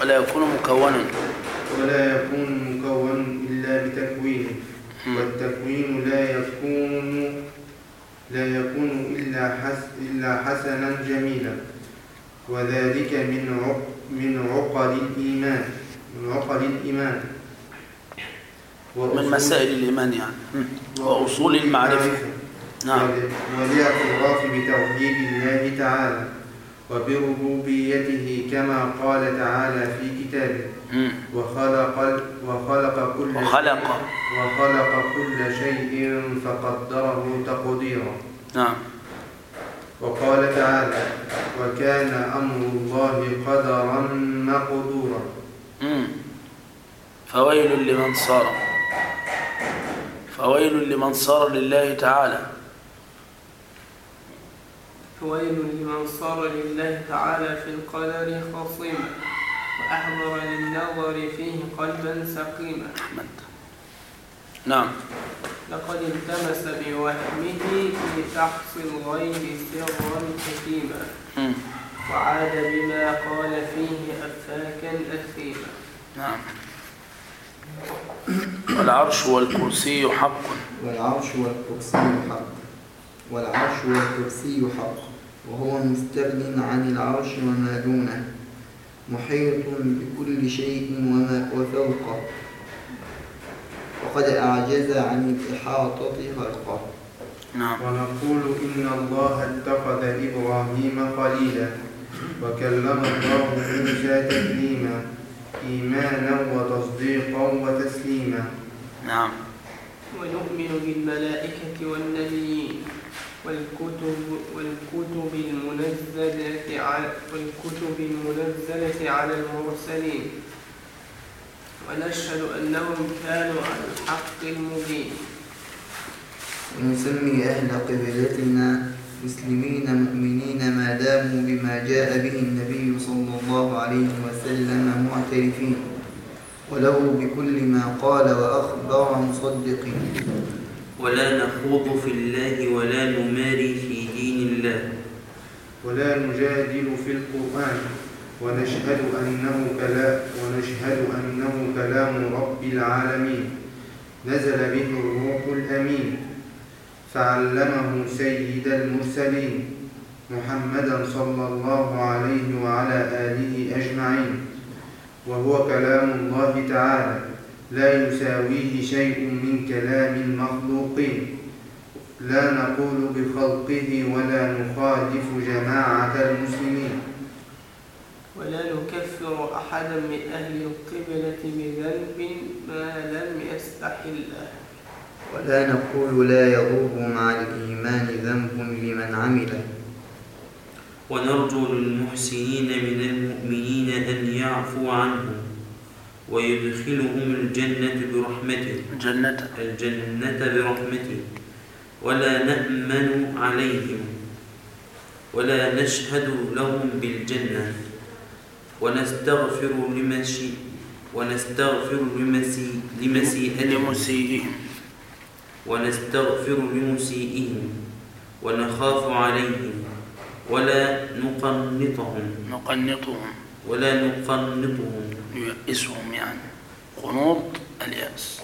ولا يكون مكونا إلا بتكوينه، والتكوين لا يكون إلا حسنا جميلا، وذلك من عقد الإيمان من مسائل الإيمان يعني وأصول المعرفة. نعم. والاعتراف بتوحيد الله تعالى وبربوبيته كما قال تعالى في كتابه وخلق كل شيء فقدره تقديرا. نعم. وقال تعالى وكان أمر الله قدرا مقدورا. فويل لمن صار لله تعالى. فويل لمن صار لله تعالى في القدر خصيما وأحضر للنظر فيه قلبا سقيما. نعم. لقد التمس بوهمه في فحص الغيب سرا حكيما وعاد بما قال فيه أفاكا أثيما. نعم. والعرش والكرسي حق. والعرش والكرسي حق وهو مستغن عن العرش وما دونه، محيط بكل شيء وفوقه، وقد أعجز عن الإحاطة خلقه. نعم. ونقول إن الله اتخذ إبراهيم خليلا وكلم الله موسى تكليما إيمانا وتصديقا وتسليما. نعم. ونؤمن بالملائكة والنبيين والكتب المنزلة على المرسلين، ونشهد أنهم كانوا على الحق المبين. ونسمي أهل قبلتنا مسلمين مؤمنين ما داموا بما جاء به النبي صلى الله عليه وسلم معترفين، وله بكل ما قال وأخبر مصدقين. ولا نخوض في الله ولا نماري في دين الله، ولا نجادل في القرآن، ونشهد أنه كلام رب العالمين نزل به الروح الأمين، فعلمه سيد المرسلين محمدا صلى الله عليه وعلى آله أجمعين، وهو كلام الله تعالى لا يساويه شيء من كلام المخلوقين، لا نقول بخلقه ولا نخالف جماعة المسلمين، ولا نكفر أحدا من أهل القبلة بذنب ما لم يستحله، ولا نقول لا يضر مع الإيمان ذنب لمن عمله، ونرجو للمحسنين من المؤمنين أن يعفو عنهم ويدخلهم الجنة برحمته، ولا نأمن عليهم ولا نشهد لهم بالجنة، ونستغفر لمسيئهم ونخاف عليهم ولا نقنطهم ييأسهم يعني قنوط اليأس.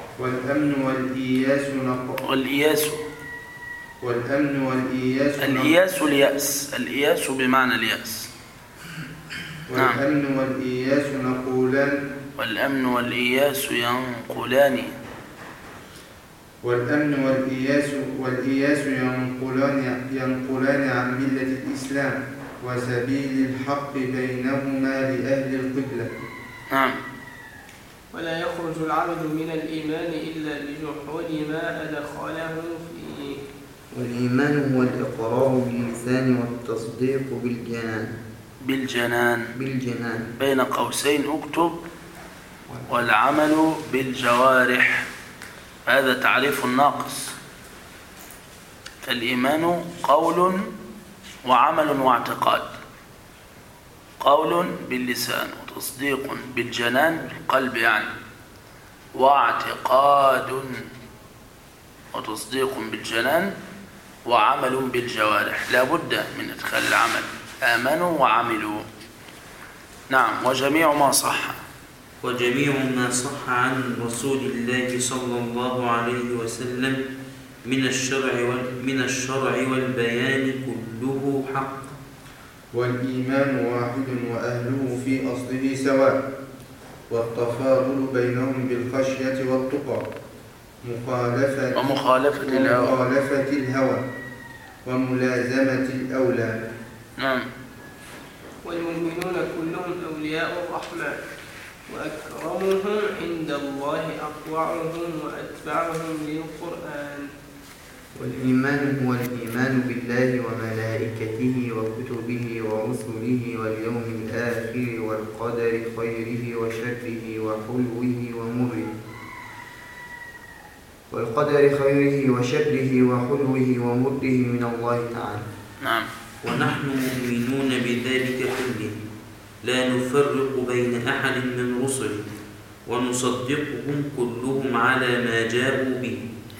الإياس بمعنى اليأس. والأمن والإياس نقولان. والأمن والإياس ينقلان. والإياس ينقلان عن ملة الإسلام وسبيل الحق بينهما لأهل القبلة. نعم. ولا يخرج العبد من الإيمان إلا لجحود ما أدخله فيه. والإيمان هو الإقرار باللسان والتصديق بالجنان بين قوسين اكتب والعمل بالجوارح. هذا تعريف ناقص. فالإيمان قول وعمل واعتقاد. قول باللسان وتصديق بالجنان بالقلب يعني، واعتقاد وتصديق بالجنان وعمل بالجوارح. لا بد من إدخال العمل. آمنوا وعملوا. نعم. وجميع ما صح عن رسول الله صلى الله عليه وسلم من الشرع والبيان كله حق. والإيمان واحد وأهله في أصله سواء، والتفاضل بينهم بالخشية والتقى ومخالفة الهوى وملازمة الأولى. نعم. والمؤمنون كلهم أولياء الرحمن، وأكرمهم عند الله أطوعهم وأتبعهم للقرآن. والإيمان هو الإيمان بالله وملائكته وكتبه ورسله واليوم الآخر والقدر خيره وشره وحلوه ومره من الله تعالى. نعم. ونحن مؤمنون بذلك كله، لا نفرق بين أحد من رسله، ونصدقهم كلهم على ما جاءوا به.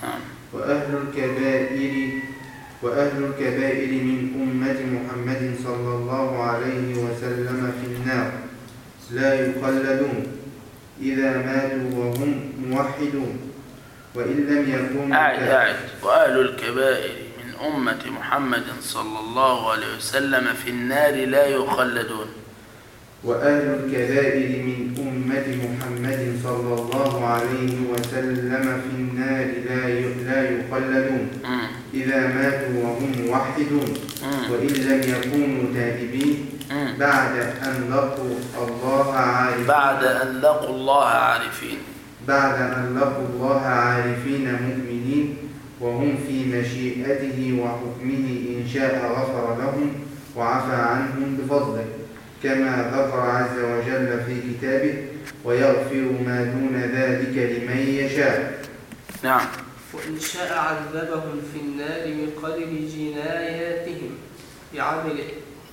وأهل الكبائر من أمة محمد صلى الله عليه وسلم في النار لا يخلدون إذا ماتوا وهم موحدون، وإن لم يكونوا وأهل الكبائر من أمة محمد صلى الله عليه وسلم في النار لا يخلدون. وأهل الكبائر من أمة محمد صلى الله عليه وسلم في النار لا يخلدون إذا ماتوا وهم موحدون، وإن لم يكونوا تائبين بعد أن لقوا الله عارفين مؤمنين، وهم في مشيئته وحكمه، إن شاء غفر لهم وعفى عنهم بفضله، كما ذكر عز وجل في كتابه: ويغفر ما دون ذلك لمن يشاء. نعم. وإن شاء عذبهم في النار بقدر جناياتهم بعدله.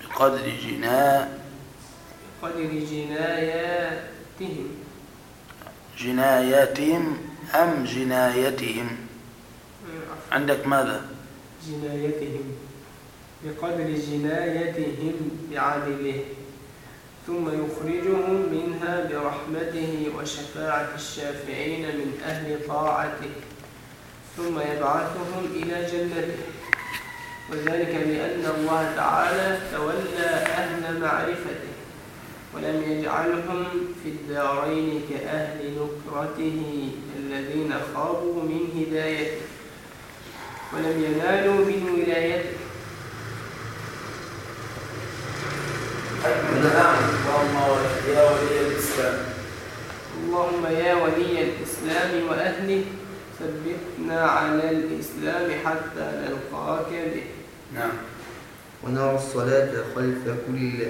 جناياتهم أم جنايتهم؟ عندك ماذا؟ جنايتهم. بقدر جنايتهم بعدله، ثم يخرجهم منها برحمته وشفاعة الشافعين من أهل طاعته، ثم يبعثهم إلى جنته، وذلك لأن الله تعالى تولى أهل معرفته، ولم يجعلهم في الدارين كأهل نكرته الذين خابوا من هدايته ولم ينالوا من ولايته. اللهم يا ولي الإسلام وأهله ثبتنا على الإسلام حتى نلقاك به. نعم. ونرى الصلاة خلف كل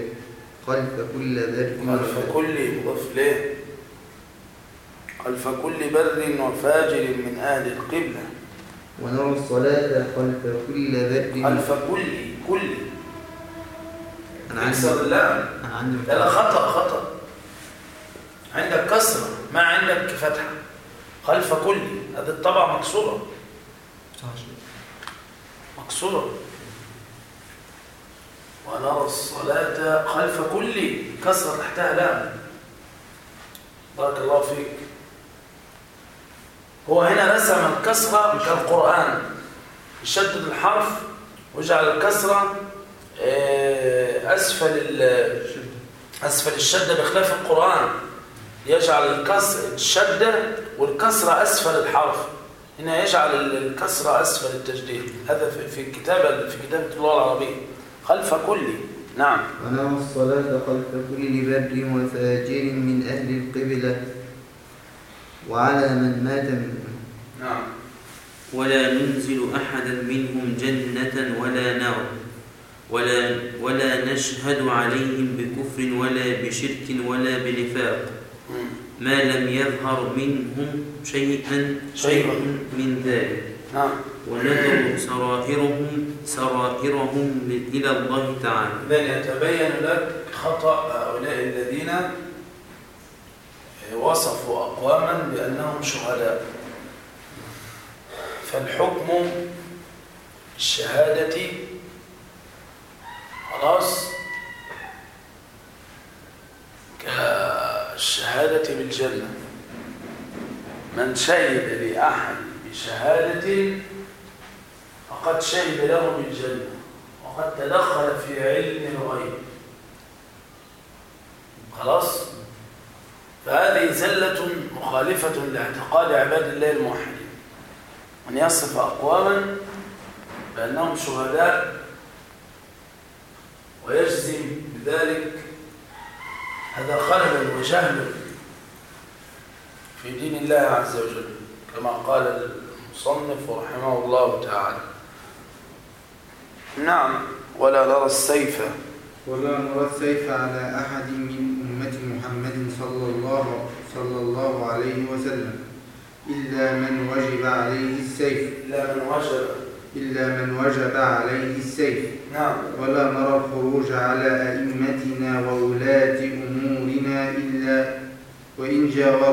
بر وفاجر من أهل القبلة. ونرى الصلاة خلف كل بر كل اكسر اللام. لا خطأ عندك كسرة ما عندك فتحة. خلف كل هذه الطبعة مكسورة. ونرى الصلاة خلف كل كسرة تحتها لام. بارك الله فيك. هو هنا رسم الكسرة كالقرآن، يشدد الحرف ويجعل الكسرة أسفل الشدة، بخلاف القرآن يجعل الشدة والكسرة أسفل الحرف. هنا يجعل الكسرة أسفل التجديد. هذا في كتابة اللغة العربية. خلف كل. نعم. ونرى الصلاة خلف كل بر وفاجر من أهل القبلة وعلى من مات منهم. نعم. ولا ننزل أحدا منهم جنة ولا نار، ولا نشهد عليهم بكفر ولا بشرك ولا بنفاق، ما لم يظهر منهم شيء من ذلك. ونذر سرائرهم إلى الله تعالى. إذن يتبين لك خطأ هؤلاء الذين وصفوا أقواما بأنهم شهداء. فالحكم الشهادة خلاص الشهادة بالجنة. من شهد لأحد بشهادة فقد شهد له بالجنة وقد تدخل في علم الغيب. خلاص؟ فهذه زلة مخالفة لاعتقاد عباد الله الموحدين، أن يصف أقواما بأنهم شهداء ويجزم بذلك، هذا خلل وجهل في دين الله عز وجل، كما قال المصنف رحمه الله تعالى. نعم. ولا نرى السيف على أحد من أمة محمد صلى الله عليه وسلم إلا من وجب عليه السيف. نعم. ولا نرى الخروج على أئمتنا وولاة أمورنا إلا وإن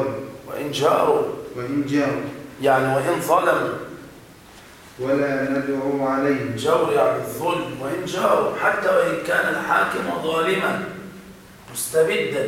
جاروا يعني وإن ظلموا. ولا ندعو عليهم. جور يعني الظلم. وإن جاروا، حتى وإن كان الحاكم ظالما مستبدا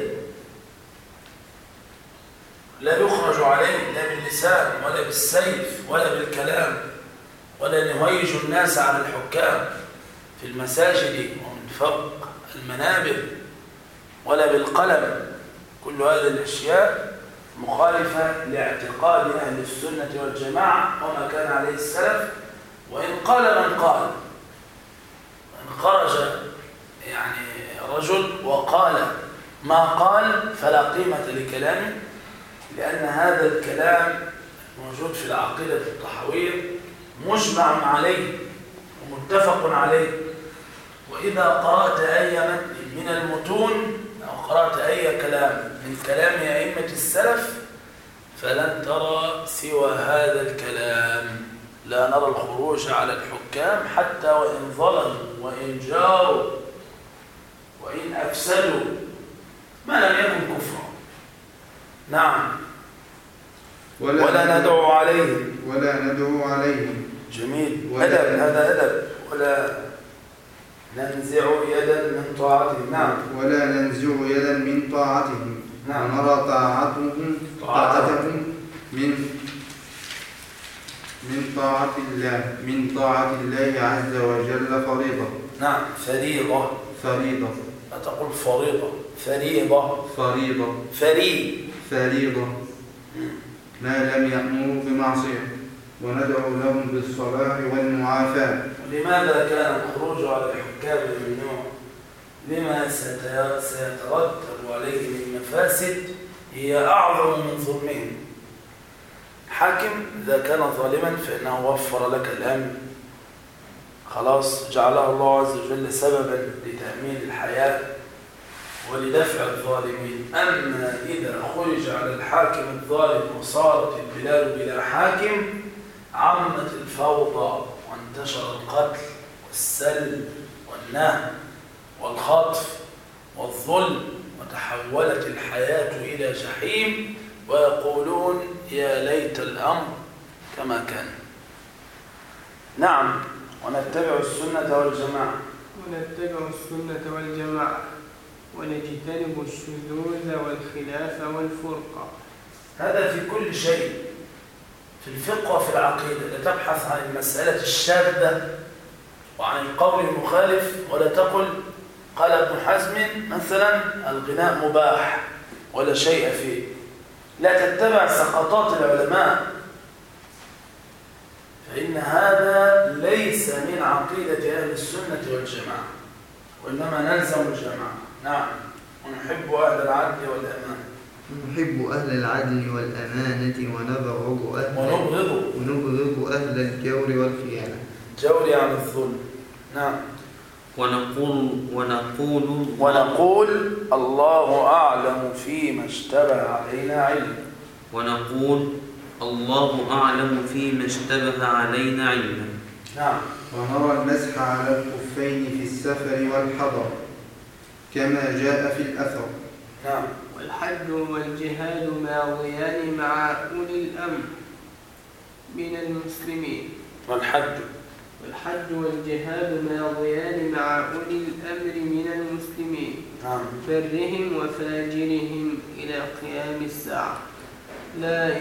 لا يخرج عليه لا باللسان ولا بالسيف ولا بالكلام ولا نهيج الناس على الحكام في المساجد ومن فوق المنابر ولا بالقلم. كل هذه الأشياء مخالفة لاعتقاد أهل السنة والجماعة وما كان عليه السلف. وإن قال من قال، إن خرج يعني رجل وقال ما قال فلا قيمة لكلامه، لأن هذا الكلام موجود في العقيدة الطحاوية مجمع عليه ومتفق عليه. وإذا قرأت أي متن من المتون أو قرأت أي كلام من كلام أئمة السلف فلن ترى سوى هذا الكلام. لا نرى الخروج على الحكام حتى وإن ظلموا وإن جاروا وإن أفسدوا ما لم يكن كفرا. نعم. ولا ندعو عليهم. جميل. أدب، هذا أدب. ولا ننزع يدا من طاعتهم. نعم. ولا ننزع يدا من طاعتهم. نعم. ونرى طاعتهم من طاعة الله عز وجل فريضة. نعم. فريضة. لا تقول فريضة، فريضة. ما لم يأمروا بمعصية، وندعو لهم بالصلاح والمعافاة. لماذا كان الخروج على الحكام ممنوع؟ لما سيترتب عليه من مفاسد هي أعظم من ظلمهم. حاكم إذا كان ظالما فإنه وفر لك الأمن، خلاص جعله الله عز وجل سببا لتأمين الحياة ولدفع الظالمين. أما إذا خرج على الحاكم الظالم وصارت البلاد بلا حاكم عمت الفوضى وانتشر القتل والسلب والنهب والخطف والظلم وتحولت الحياة إلى جحيم، ويقولون يا ليت الأمر كما كان. نعم. ونتبع السنة والجماعة ونجتنب الشذوذ والخلاف والفرقة. هذا في كل شيء، في الفقه وفي العقيدة. لا تبحث عن المسألة الشاذة وعن القول المخالف، ولا تقل قال ابن حزم مثلا الغناء مباح ولا شيء فيه. لا تتبع سقطات العلماء، فإن هذا ليس من عقيدة أهل السنة والجماعة، وإنما نلزم الجماعة. نعم. ونحب أهل العدل والأمانة. نحب أهل العدل والأمانة ونبغض أهل الجور والخيانة. جور عن الظلم. نعم. ونقول الله أعلم فيما اشتبه علينا علما. نعم. ونرى المسح على الخفين في السفر والحضر كما جاء في الأثر. نعم. والحج والجهاد ماضيان مع أولي الأمر من المسلمين. والحج والجهاد ماضيان مع أولي الأمر من المسلمين. نعم. برهم وفاجرهم إلى لا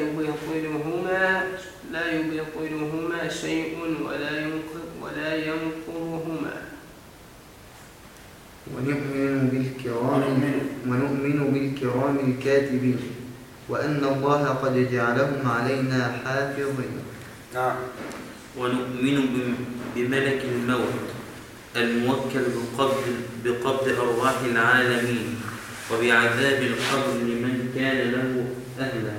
يبطلهما شيء ولا ينقضهما. ونؤمن بالكرام الكاتبين وأن الله قد جعلهم علينا حافظين. نعم. ونؤمن بملك الموت الموكل بقبض أرواح العالمين وبعذاب القبر لمن كان له أهلا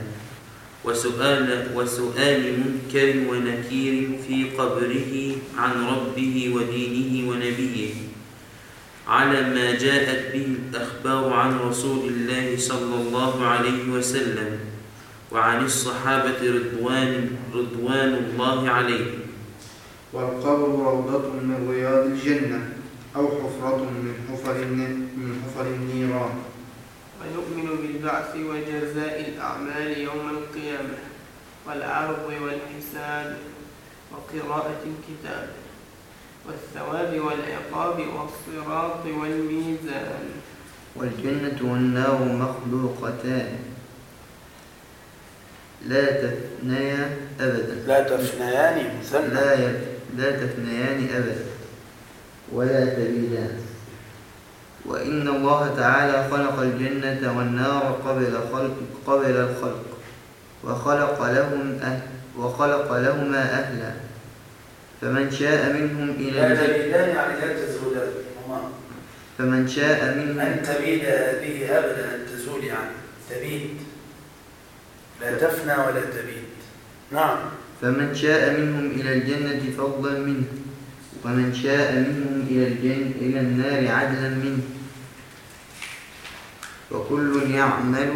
وسؤال منكر ونكير في قبره عن ربه ودينه ونبيه على ما جاءت به الأخبار عن رسول الله صلى الله عليه وسلم وعن الصحابة رضوان الله عليهم. والقبر روضة من رياض الجنة أو حفرة من حفر النيران. ونؤمن بالبعث وجزاء الأعمال يوم القيامة والعرض والحساب وقراءة الكتاب والثواب والعقاب والصراط والميزان. والجنة والنار مخلوقتان لا تفنيان أبدا. لا تفنيان مثنى. لا تفنيان أبدا ولا تبيدان. وإن الله تعالى خلق الجنة والنار قبل الخلق وخلق لهما أهلا فمن شاء منهم إلى الجنة يعني لا تزولان. فمن شاء منهم أن تبيد هذه أبدا، أن تزول يعني تبيد، لا تفنى ولا تبيد. نعم. فمن شاء منهم إلى الجنة فضلا منه ومن شاء منهم إلى النار عدلا منه وكل يعمل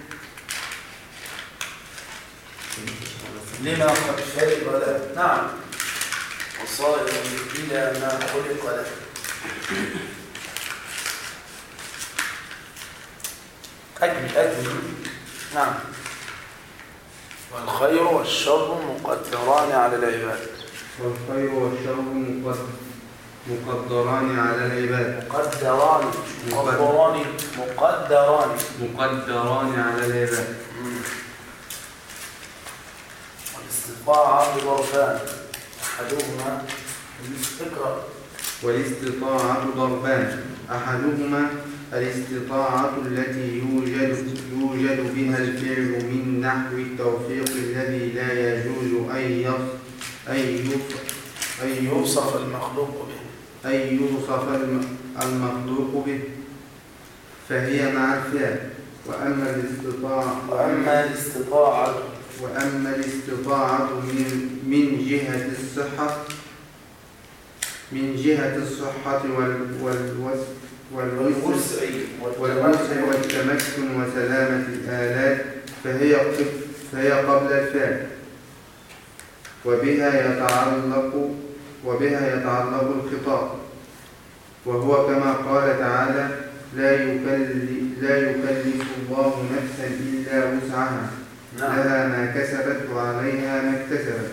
لما قد فرغ له. نعم. وصائر إلى ما خلق له. أجمل. نعم. والخير والشر مقدران على العباد. والخير والشر مقدران على العباد. مقدران على العباد. والاستطاعة ضربان أحدهما الاستطاعة التي يوجد بها الفعل من نحو التوفيق الذي لا يجوز أن يوصف المخلوق به فهي مع الفعل. وأما الاستطاعة من جهة الصحة والوسع والتمكن وسلامة الآلات فهي قبل الفعل وبها يتعلق الخطاب، وهو كما قال تعالى لا يكلف الله نفسا إلا وسعها لها ما كسبت وعليها ما اكتسبت.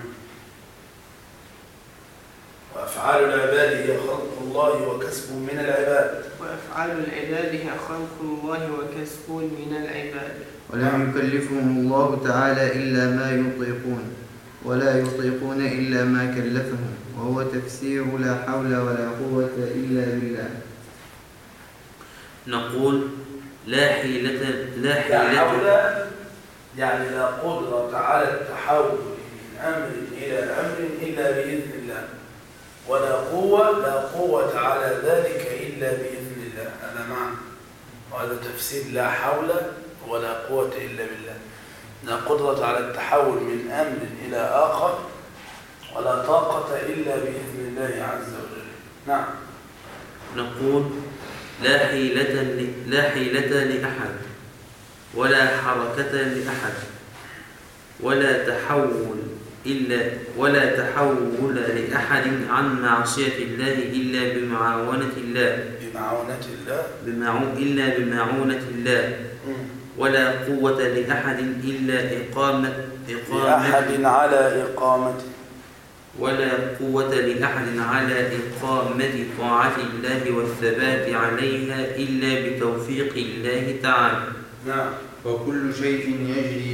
وأفعال العباد هي خلق الله وكسب من العباد. ولم يكلفهم الله تعالى إلا ما يطيقون ولا يطيقون إلا ما كلفهم، وهو تفسير لا حول ولا قوة إلا بالله. نقول لا حيلة يعني لا قدرة على التحول من أمر إلى أمر إلا بإذن الله، ولا قوة على ذلك إلا بإذن الله. هذا معنى، وهذا تفسير لا حول ولا قوة إلا بالله. لا قدرة على التحول من أمر إلى آخر ولا طاقة إلا بإذن الله عز وجل. نعم. نقول لا حيلة لأحد ولا حركة لأحد ولا تحول لأحد عن معصية الله إلا بمعونة الله ولا قوة لأحد إلا إقامة طاعة الله والثبات عليها إلا بتوفيق الله تعالى. نعم. وكل شيء يجري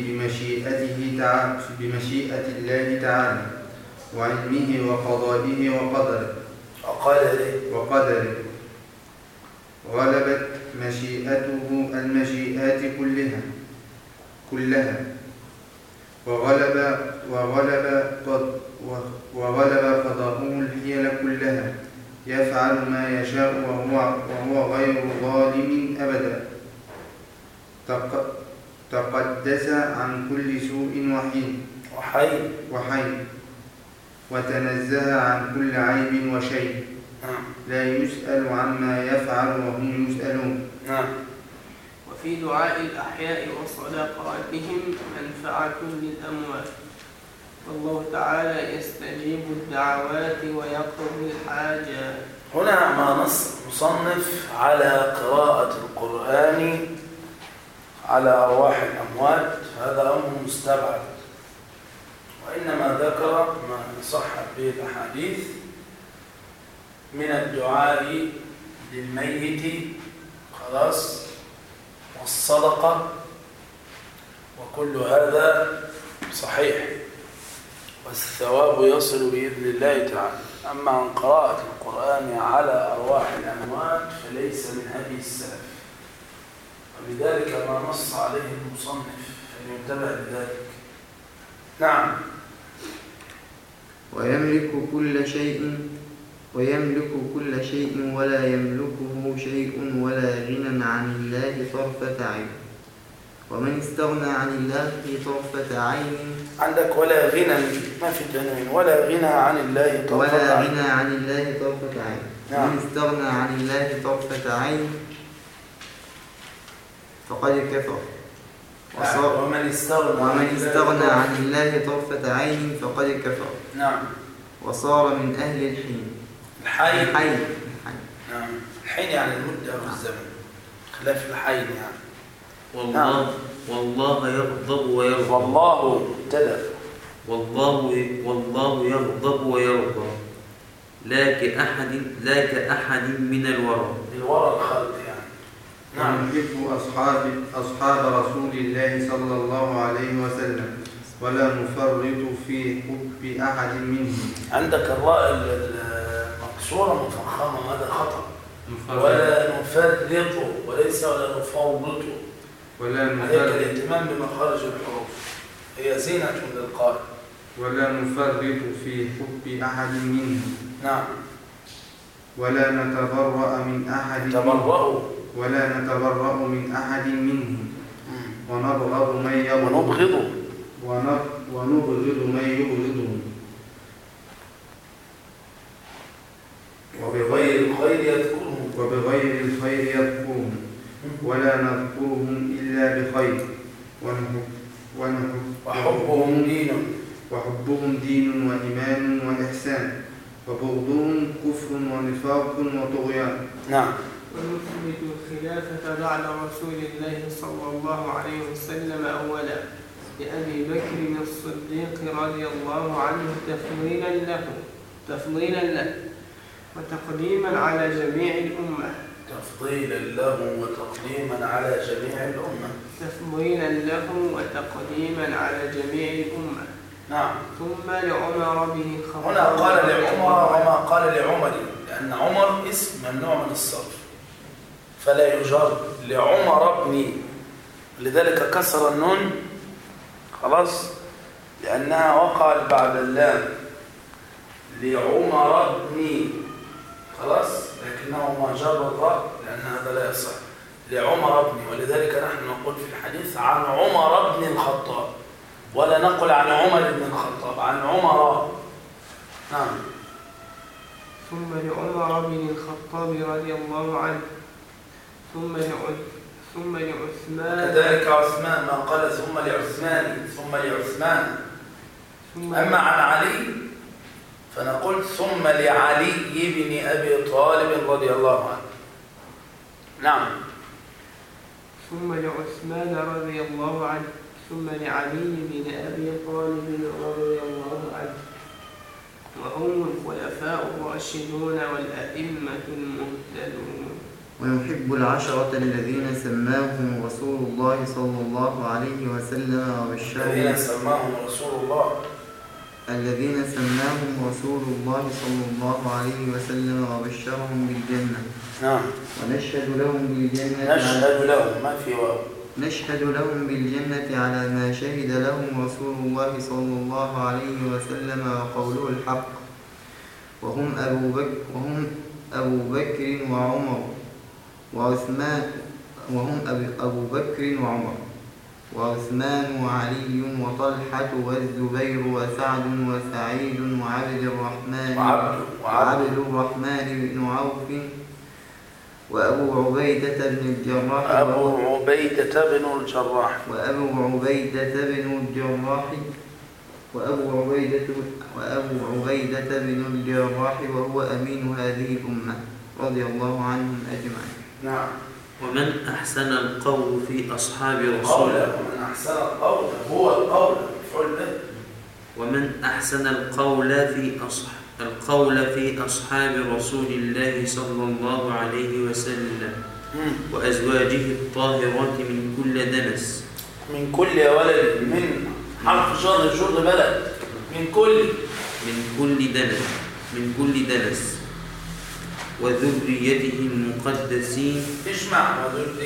بمشيئة الله تعالى وعلمه وقضائه وقدره غلبت مشيئته المشيئات كلها وغلب قضاؤه الحيل كلها يفعل ما يشاء وهو غير ظالم أبدا تقدس عن كل سوء وحي وتنزه عن كل عيب وشيء لا يسأل عما يفعل وهم يسألون. وفي دعاء الأحياء وصدقاتهم منفعة للأموات، والله تعالى يستجيب الدعوات ويقضي الحاجات. هنا ما نص مصنف على قراءة القرآن على أرواح الأموات، هذا أمر مستبعد، وإنما ذكر ما صحت به الأحاديث من الدعاء للميت خلاص والصدقة، وكل هذا صحيح والثواب يصل بإذن الله تعالى. أما عن قراءة القرآن على أرواح الأموات فليس من هدي السلف، وبذلك ما نص عليه المصنف فلينتبه لذلك. نعم. ويملك كل شيء ولا يملكه شيء ولا غنى عن الله طرفة عين. ومن استغنى عن الله طرفة عين، عندك ولا غنى ما في تنوين، ولا غنى عن الله طرفة عين. نعم. من استغنى عن الله طرفة عين فقد كفر. ومن استغنى عن الله طرفة عين فقد كفر. نعم. وصار من أهل الحين. الحين. نعم. الحين يعني المدة أو الزمن، خلاف الحين يعني. والله يغضب ويرضى. والله مبتدأ. والله يغضب ويرضى لا كأحد من الورى الخلق يعني. نعم. نحب أصحاب رسول الله صلى الله عليه وسلم ولا نفرط في حب أحد منهم. عندك الراء المكسورة مفخمة، هذا خطأ. ولا نفرط وليس ولا نفوض. عليك الاهتمام بمخارج الحروف، هي زينة للقارئ. ولا نفرط في حب أحد منهم. نعم. ولا نتبرأ من أحد منهم ونبغض من يبغضهم وبغير الخير يذكرهم ولا نذكرهم إلا بخير وحبهم دين وإيمان وإحسان وبغضهم كفر ونفاق وطغيان. نعم. ونثبت الخلافة بعد رسول الله صلى الله عليه وسلم أولا لأبي بكر الصديق رضي الله عنه تفضيلا له وتقديما على جميع الأمة. نعم. ثم لعمر بن الخطاب. هنا قال لعمر وما قال لعمر، لأن عمر اسم ممنوع من الصرف فلا يجر لعمر بن، لذلك كسر النون خلاص لأنها وقعت بعد اللام لعمر بن خلاص، لكنه ما جر الراء لأن هذا لا يصح لعمر بن، ولذلك نحن نقول في الحديث عن عمر بن الخطاب ولا نقول عن عمر بن الخطاب، عن عمر. نعم. ثم لعمر بن الخطاب رضي الله عنه ثم لعثمان كذلك عثمان، ما قال ثم لعثمان أما عن علي فنقول ثم لعلي بن أبي طالب رضي الله عنه. نعم. ثم لعثمان رضي الله عنه ثم لعلي بن أبي طالب رضي الله عنه، وهم الخلفاء الراشدون والأئمة المهتدون. ويحب العشرة الذين سماهم رسول الله صلى الله عليه وسلم وبشرهم الذين سماهم رسول الله صلى الله عليه وسلم وبشرهم بالجنة. نعم. ونشهد لهم بالجنة نشهد لهم بالجنة على ما شهد لهم رسول الله صلى الله عليه وسلم وقوله الحق، وهم أبو بكر وعمر وعثمان وعثمان وعلي وطلحة والزبير وسعد وسعيد وعبد الرحمن بن عوف وأبو عبيدة بن الجراح وهو أمين هذه الأمة رضي الله عنهم أجمعين. نعم. ومن أحسن القول في أصحاب رسول الله ومن أحسن القول في أصحاب رسول الله صلى الله عليه وسلم وأزواجه الطاهرات من كل دنس. من كل يا ولد، من حرف جر بلد، من كل دنس وذريته المقدسين. اسمع،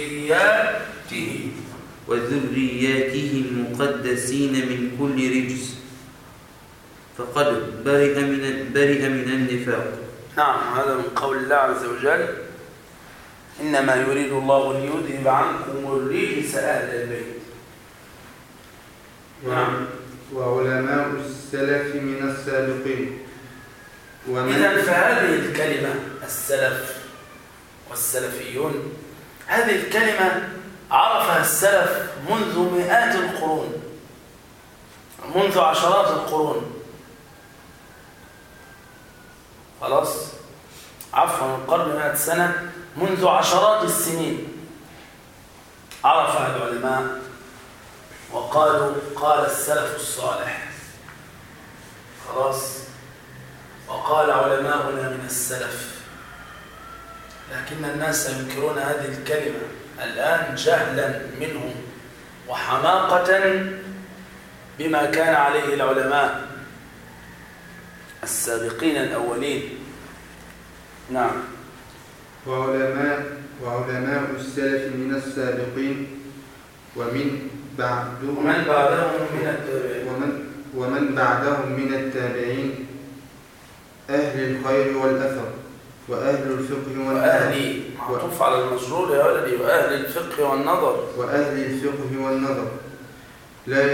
وذرياته المقدسين من كل رجس، فقد برئ من النفاق. نعم. هذا من قول الله عز وجل: إنما يريد الله ليذهب عنكم الرجس أهل البيت. نعم. وعلماء السلف من السابقين. إذن فهذه الكلمة السلف والسلفيون، هذه الكلمة عرفها السلف منذ مئات القرون، منذ عشرات القرون. خلاص، عفوا، القرن 100 سنة، منذ عشرات السنين عرفها العلماء وقالوا قال السلف الصالح. خلاص، وقال علماؤنا من السلف. لكن الناس ينكرون هذه الكلمة الآن جهلا منهم وحماقة بما كان عليه العلماء السابقين الأولين. نعم. وعلماء السلف من السابقين ومن بعدهم من التابعين أهل الخير والأثر وأهل الفقه والنظر. معطوف على المجرور يا ولدي. وأهل الفقه والنظر لا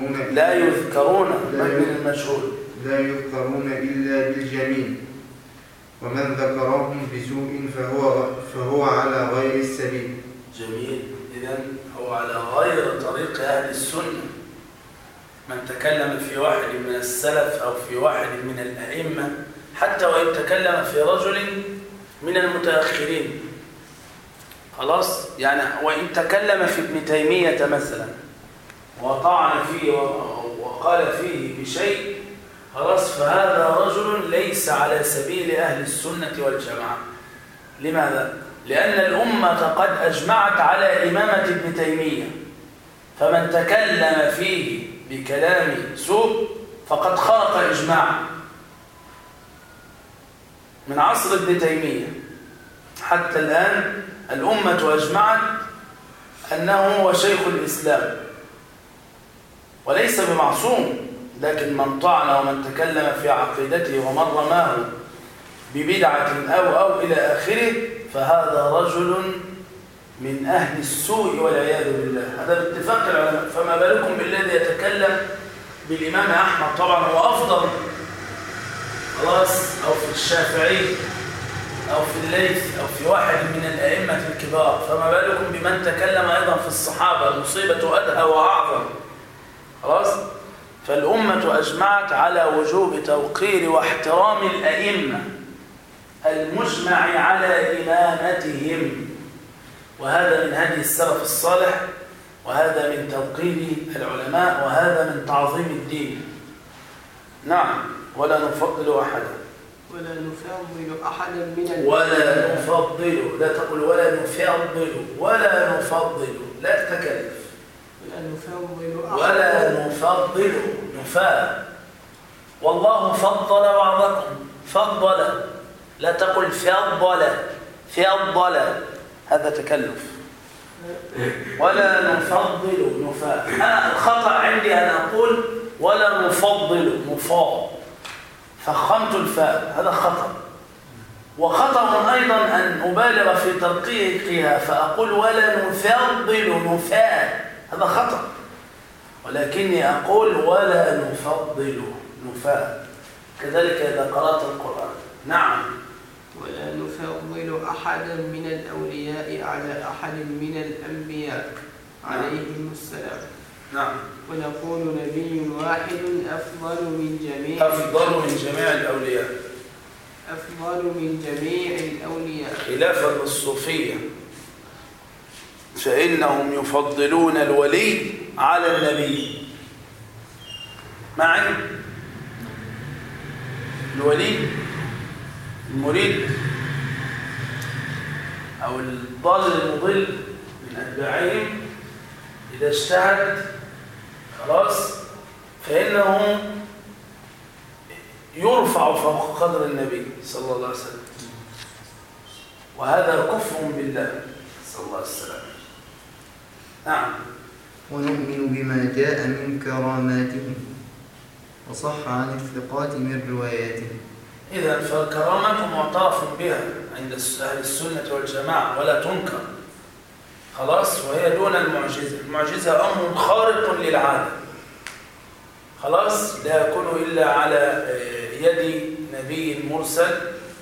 يذكرون إلا بالجميل، ومن ذكرهم بسوء فهو على غير السبيل. جميل. إذن هو على غير طريق أهل السنة. من تكلم في واحد من السلف أو في واحد من الأئمة، حتى وإن تكلم في رجل من المتأخرين، خلاص، يعني وإن تكلم في ابن تيمية مثلا وطعن فيه وقال فيه بشيء، خلاص، فهذا رجل ليس على سبيل أهل السنة والجماعة. لماذا؟ لأن الأمة قد أجمعت على إمامة ابن تيمية، فمن تكلم فيه بكلام سوء فقد خرق إجماع من عصر ابن تيمية حتى الآن. الأمة أجمعت أنه هو شيخ الإسلام وليس بمعصوم، لكن من طعن ومن تكلم في عقيدته ومن رماه ببدعة أو إلى آخره فهذا رجل من أهل السوء والعياذ بالله. هذا باتفاق العلماء. فما بالكم بالذي يتكلم بالإمام أحمد، طبعا هو أفضل، خلاص، أو في الشافعي أو في الليث أو في واحد من الأئمة الكبار، فما بالكم بمن تكلم أيضا في الصحابة، المصيبة أدهى وأعظم. خلاص، فالأمة أجمعت على وجوب توقير واحترام الأئمة المجمع على إمامتهم، وهذا من هدي السلف الصالح، وهذا من توقير العلماء، وهذا من تعظيم الدين. نعم، ولا نفضل أحدا. ولا نفضل أحدا من ولا نفضل، لا تقل ولا نفضل، ولا نفضل، لا تتكلف. ولا نفضل أحدا ولا نفضل، نفاء. والله فضل بعضكم، فضل، لا تقل فضل، فضل، هذا تكلف. ولا نفضل، نفاء. أنا الخطأ عندي أن أقول ولا نفضل، نفاء، فخمت الفاء، هذا خطأ. وخطأ أيضا أن أبالغ في ترقيقها فأقول ولا نفضل، نفاء، هذا خطأ. ولكني أقول ولا نفضل، نفاء. كذلك إذا قرأت القرآن. نعم. ولا نفضل أحدا من الأولياء على أحد من الأنبياء عليهم السلام. نعم. ونقول نبي واحد أفضل من جميع الأولياء، أفضل من جميع الأولياء، خلافا للصوفية فإنهم يفضلون الولي على النبي. معي الولي المريد أو الضال المضل من أتباعهم إذا اجتهد خلاص فإنه يرفع فوق قدر النبي صلى الله عليه وسلم، وهذا كفر بالله صلى الله عليه وسلم. نعم. ونؤمن بما جاء من كراماته وصح عن الثقات من رواياته. إذن فالكرامات معترف بها عند أهل السنة والجماعة ولا تنكر خلاص، وهي دون المعجزة. المعجزة أمر خارق للعادة خلاص، لا يكون إلا على يد نبي مرسل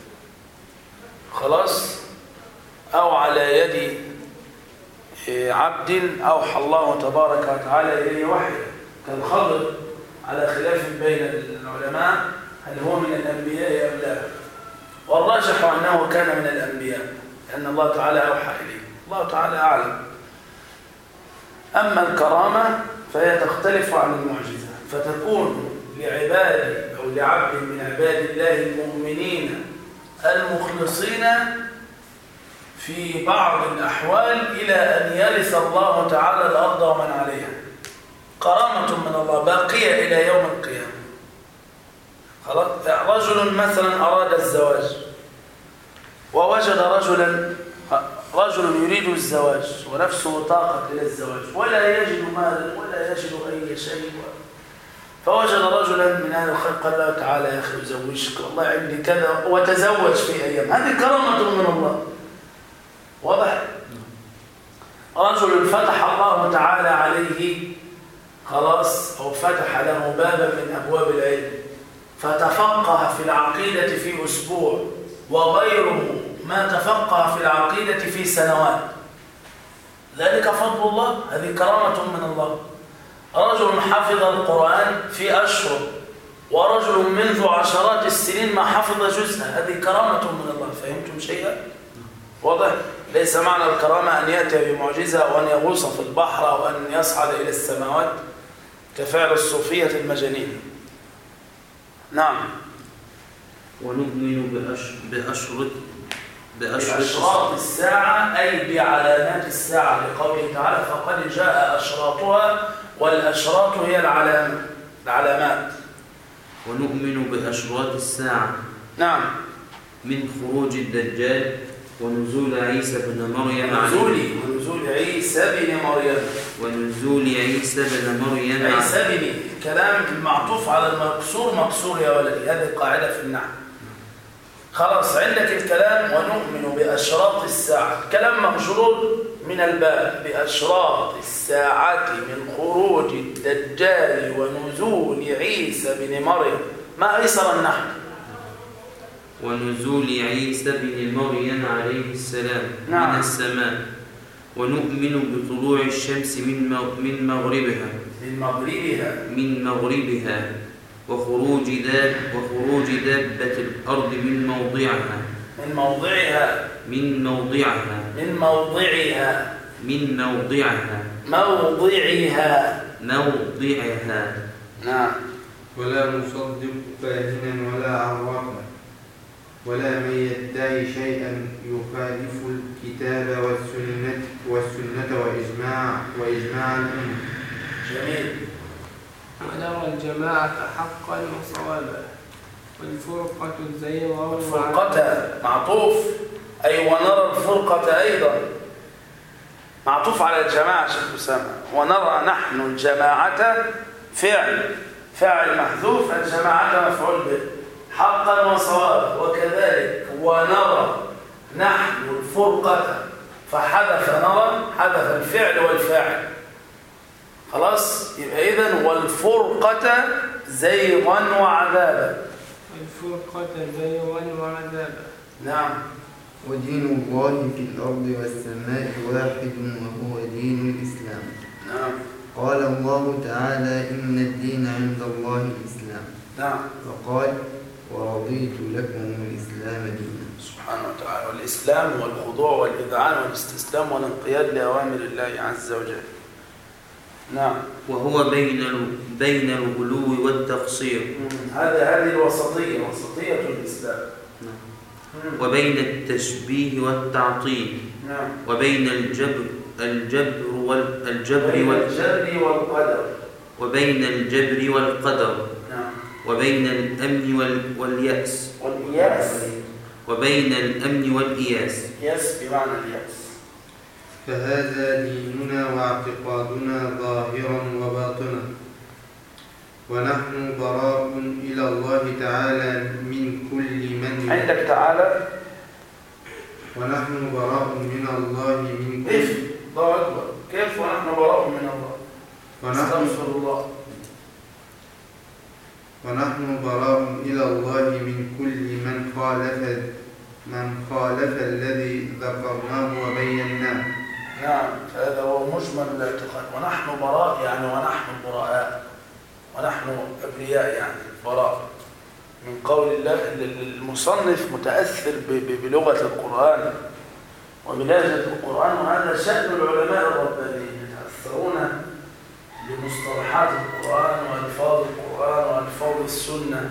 خلاص، أو على يد عبد أوحى الله تبارك وتعالى إليه وحيه كالخضر، على خلاف بين العلماء هل هو من الأنبياء أم لا. والراجح أنه كان من الأنبياء لأن الله تعالى أوحى إليه، الله تعالى أعلم. أما الكرامة فهي تختلف عن المعجزة، فتكون لعباد أو لعبد من عباد الله المؤمنين المخلصين في بعض الأحوال إلى أن يرث الله تعالى الأرض ومن عليها، كرامة من الله باقية إلى يوم القيامة. خلاص، رجل مثلا أراد الزواج ووجد رجل يريد الزواج ونفسه طاقت إلى الزواج ولا يجد مالا ولا يجد أي شيء، فوجد رجلا من أهل الخير قال له تعالى يا أخي أزوجك والله عندي كذا، وتزوج في أيام، هذه كرامة من الله. واضح؟ رجل فتح الله تعالى عليه خلاص، أو فتح له بابا من أبواب العلم فتفقه في العقيدة في أسبوع، وغيره ما تفقه في العقيدة في سنوات، ذلك فضل الله، هذه كرامة من الله. رجل حفظ القرآن في أشهر، ورجل منذ عشرات السنين ما حفظ جزءا، هذه كرامة من الله. فهمتم شيئا؟ واضح؟ ليس معنى الكرامة أن يأتي بمعجزة أو أن يغوص في البحر أو أن يصعد إلى السماوات كفعل الصوفية المجانين. نعم. ونؤمن بأشراط الساعة أي بعلامات الساعة، لقوله تعالى فقد جاء أشراطها، والأشراط هي العلامات. ونؤمن بأشراط الساعة. نعم. من خروج الدجال ونزول عيسى بن مريم ونزول عيسى بن مريم عيسى بن، كلام المعطوف على المكسور مكسور يا ولدي، هذه قاعدة في النحو. خلاص عندك الكلام ونؤمن بأشراط الساعة، كلام مجرور من الباب، بأشراط الساعة من خروج الدجال ونزول عيسى بن مريم، ما أيسر النحو. ونزول عيسى بن مريم عليه السلام نعم. من السماء. ونؤمن بطلوع الشمس من مغربها وخروج دابة الأرض من موضعها. نعم. ولا نصدق كاهنا ولا عرافا ولا من يدعي شيئا يخالف الكتاب والسنة وإجماع الأمة. جميل. ونرى الجماعة حقا وصوابا والفرقة زيغا فرقة معطوف، أي ونرى الفرقة أيضا معطوف على الجماعة. شيخ أسامة، ونرى نحن الجماعة فعل محذوف، الجماعة مفعول به، حقا وصوابا. وكذلك ونرى نحن الفرقة، فحذف نرى، حذف الفعل والفاعل. خلاص، يبقى إذن والفرقة زيغا وعذابا. الفرقة زيغا وعذابا. نعم. ودين الله في الأرض والسماء واحد وهو دين الإسلام. نعم. قال الله تعالى إن الدين عند الله الإسلام. نعم. وقال ورضيت لكم الإسلام دينا. سبحانه وتعالى. والإسلام هو الخضوع والإذعان والاستسلام والانقياد لأوامر الله عز وجل. نعم. وهو بين الغلو والتقصير. هذه الوسطية، وسطية الإسلام. وبين التشبيه والتعطيل. نعم. وبين الجبر والقدر. وبين الجبر والقدر. نعم. وبين الأمن واليأس. وبين الأمن والإياس. يأس بمعنى اليأس. فهذا ديننا واعتقادنا ظاهرا وباطنا، ونحن براء إلى الله تعالى من كل من عندك تعالى. ونحن براء من الله من كل كيف؟ الله أكبر. كيف ونحن براء من الله؟ استغفر الله. ونحن براء إلى الله من كل من خالف الذي ذكرناه وبيناه. نعم. هذا هو مجمل الاعتقاد. ونحن براء يعني ونحن براء، ونحن أبرياء يعني براء. من قول الله المصنف متأثر بلغة القرآن وبلهجة القرآن، وهذا شأن العلماء الربانيين، يتأثرون بمصطلحات القرآن وألفاظ القرآن وألفاظ السنة.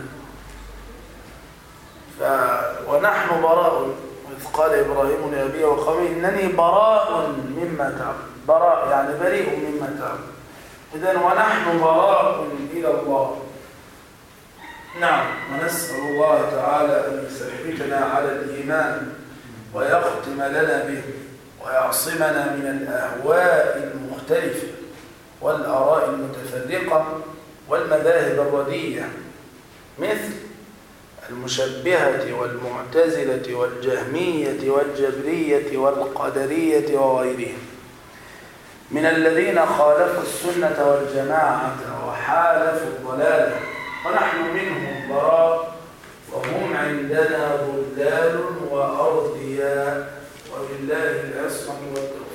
ونحن براء، إذ قال إبراهيم لأبيه وقومه إنني براء مما تعمل. براء يعني بريء مما تعمل. إذن ونحن براء إلى الله. نعم. ونسأل الله تعالى أن يثبتنا على الإيمان ويختم لنا به ويعصمنا من الأهواء المختلفة والآراء المتفرقة والمذاهب الرديئة مثل المشبهة والمعتزلة والجهمية والجبرية والقدرية وغيرهم من الذين خالفوا السنة والجماعة وحالفوا الضلال، ونحن منهم براء، وهم عندنا ضلال وأرضياء، وبالله العصمة والتوفيق.